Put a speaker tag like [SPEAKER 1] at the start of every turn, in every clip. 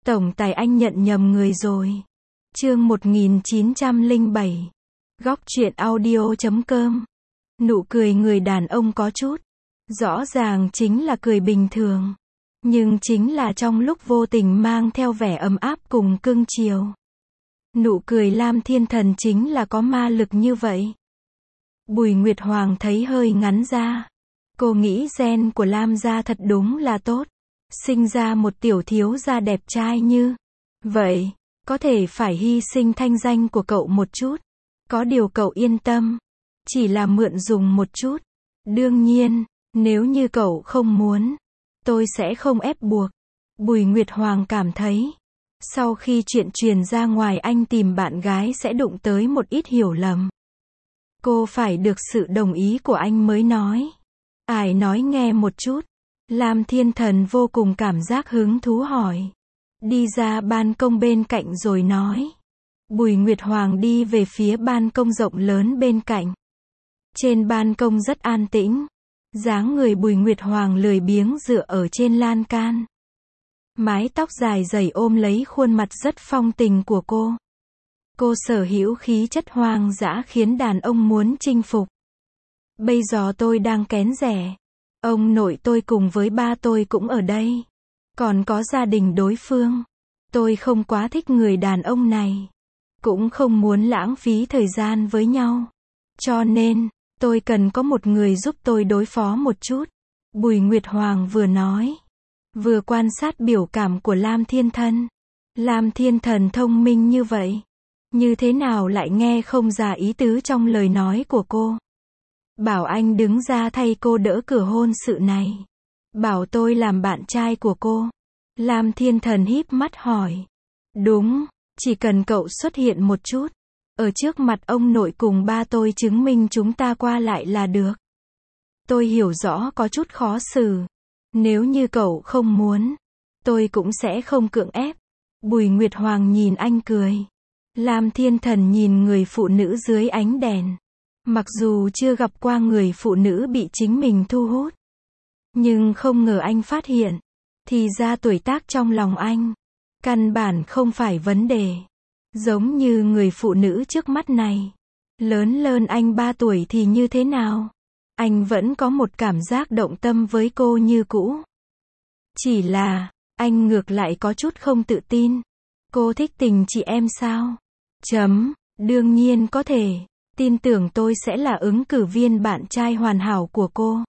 [SPEAKER 1] Tổng tài anh nhận nhầm người rồi. Chương 1907. Góc truyện audio.com. Nụ cười người đàn ông có chút. Rõ ràng chính là cười bình thường. Nhưng chính là trong lúc vô tình mang theo vẻ ấm áp cùng cưng chiều. Nụ cười Lam Thiên Thần chính là có ma lực như vậy. Bùi Nguyệt Hoàng thấy hơi ngắn ra. Cô nghĩ gen của Lam gia thật đúng là tốt. Sinh ra một tiểu thiếu gia đẹp trai như vậy, có thể phải hy sinh thanh danh của cậu một chút. Có điều cậu yên tâm, chỉ là mượn dùng một chút. Đương nhiên, nếu như cậu không muốn, tôi sẽ không ép buộc. Bùi Nguyệt Hoàng cảm thấy, sau khi chuyện truyền ra ngoài anh tìm bạn gái sẽ đụng tới một ít hiểu lầm. Cô phải được sự đồng ý của anh mới nói. Ai nói nghe một chút. Lam Thiên Thần vô cùng cảm giác hứng thú hỏi. Đi ra ban công bên cạnh rồi nói. Bùi Nguyệt Hoàng đi về phía ban công rộng lớn bên cạnh. Trên ban công rất an tĩnh. Dáng người Bùi Nguyệt Hoàng lười biếng dựa ở trên lan can. Mái tóc dài dày ôm lấy khuôn mặt rất phong tình của cô. Cô sở hữu khí chất hoang dã khiến đàn ông muốn chinh phục. Bây giờ tôi đang kén rẻ. Ông nội tôi cùng với ba tôi cũng ở đây. Còn có gia đình đối phương. Tôi không quá thích người đàn ông này. Cũng không muốn lãng phí thời gian với nhau. Cho nên, tôi cần có một người giúp tôi đối phó một chút. Bùi Nguyệt Hoàng vừa nói. Vừa quan sát biểu cảm của Lam Thiên Thần. Lam Thiên Thần thông minh như vậy. Như thế nào lại nghe không ra ý tứ trong lời nói của cô. Bảo anh đứng ra thay cô đỡ cửa hôn sự này. Bảo tôi làm bạn trai của cô. Lam Thiên Thần híp mắt hỏi. Đúng, chỉ cần cậu xuất hiện một chút. Ở trước mặt ông nội cùng ba tôi chứng minh chúng ta qua lại là được. Tôi hiểu rõ có chút khó xử. Nếu như cậu không muốn, tôi cũng sẽ không cưỡng ép. Bùi Nguyệt Hoàng nhìn anh cười. Lam Thiên Thần nhìn người phụ nữ dưới ánh đèn. Mặc dù chưa gặp qua người phụ nữ bị chính mình thu hút. Nhưng không ngờ anh phát hiện. Thì ra tuổi tác trong lòng anh. Căn bản không phải vấn đề. Giống như người phụ nữ trước mắt này. Lớn hơn anh 3 tuổi thì như thế nào? Anh vẫn có một cảm giác động tâm với cô như cũ. Chỉ là, anh ngược lại có chút không tự tin. Cô thích tình chị em sao? Đương nhiên có thể. Tin tưởng tôi sẽ là ứng cử viên bạn trai hoàn hảo của cô.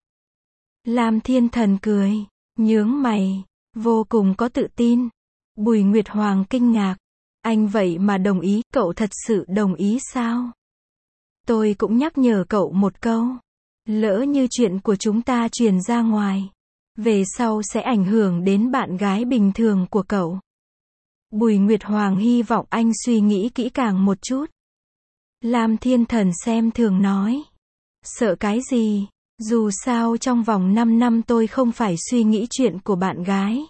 [SPEAKER 1] Lam Thiên Thần cười, nhướng mày, vô cùng có tự tin. Bùi Nguyệt Hoàng kinh ngạc. Anh vậy mà đồng ý, cậu thật sự đồng ý sao? Tôi cũng nhắc nhở cậu một câu. Lỡ như chuyện của chúng ta truyền ra ngoài. Về sau sẽ ảnh hưởng đến bạn gái bình thường của cậu. Bùi Nguyệt Hoàng hy vọng anh suy nghĩ kỹ càng một chút. Lam Thiên Thần xem thường nói. Sợ cái gì? Dù sao trong vòng 5 năm tôi không phải suy nghĩ chuyện của bạn gái.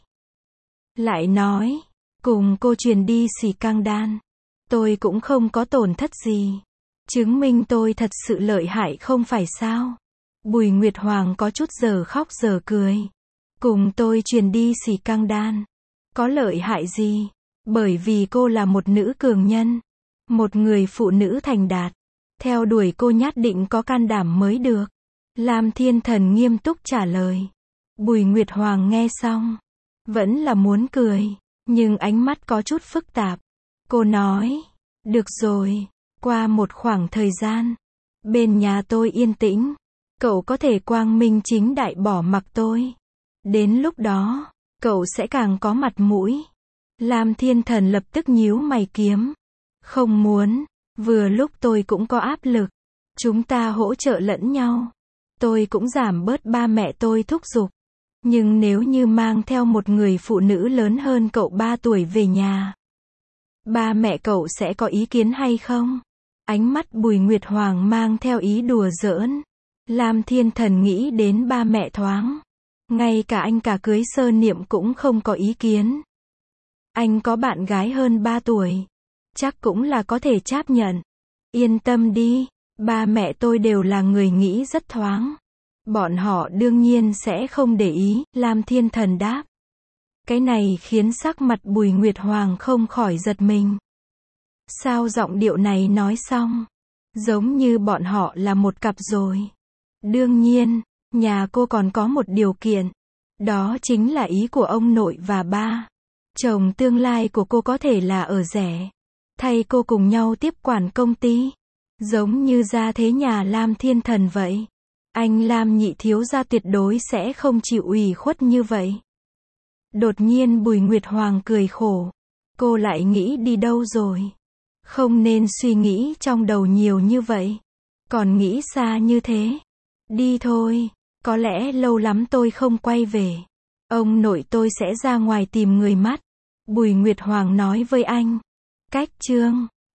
[SPEAKER 1] Lại nói, cùng cô truyền đi xì căng đan. Tôi cũng không có tổn thất gì. Chứng minh tôi thật sự lợi hại không phải sao? Bùi Nguyệt Hoàng có chút giờ khóc giờ cười. Cùng tôi truyền đi xì căng đan. Có lợi hại gì? Bởi vì cô là một nữ cường nhân. Một người phụ nữ thành đạt. Theo đuổi cô nhất định có can đảm mới được. Lam Thiên Thần nghiêm túc trả lời. Bùi Nguyệt Hoàng nghe xong. Vẫn là muốn cười. Nhưng ánh mắt có chút phức tạp. Cô nói. Được rồi. Qua một khoảng thời gian. Bên nhà tôi yên tĩnh. Cậu có thể quang minh chính đại bỏ mặc tôi. Đến lúc đó. Cậu sẽ càng có mặt mũi. Lam Thiên Thần lập tức nhíu mày kiếm. Không muốn. Vừa lúc tôi cũng có áp lực. Chúng ta hỗ trợ lẫn nhau. Tôi cũng giảm bớt ba mẹ tôi thúc giục. Nhưng nếu như mang theo một người phụ nữ lớn hơn cậu 3 tuổi về nhà. Ba mẹ cậu sẽ có ý kiến hay không? Ánh mắt Bùi Nguyệt Hoàng mang theo ý đùa giỡn. Lam Thiên Thần nghĩ đến ba mẹ thoáng. Ngay cả anh cả cưới Sơ Niệm cũng không có ý kiến. Anh có bạn gái hơn 3 tuổi. Chắc cũng là có thể chấp nhận. Yên tâm đi, ba mẹ tôi đều là người nghĩ rất thoáng. Bọn họ đương nhiên sẽ không để ý, Lam Thiên Thần đáp. Cái này khiến sắc mặt Bùi Nguyệt Hoàng không khỏi giật mình. Sao giọng điệu này nói xong, giống như bọn họ là một cặp rồi. Đương nhiên, nhà cô còn có một điều kiện. Đó chính là ý của ông nội và ba. Chồng tương lai của cô có thể là ở rể, thay cô cùng nhau tiếp quản công ty. Giống như gia thế nhà Lam Thiên Thần vậy. Anh Lam nhị thiếu gia tuyệt đối sẽ không chịu ủy khuất như vậy. Đột nhiên Bùi Nguyệt Hoàng cười khổ. Cô lại nghĩ đi đâu rồi? Không nên suy nghĩ trong đầu nhiều như vậy. Còn nghĩ xa như thế. Đi thôi. Có lẽ lâu lắm tôi không quay về. Ông nội tôi sẽ ra ngoài tìm người mất. Bùi Nguyệt Hoàng nói với anh. Cách chương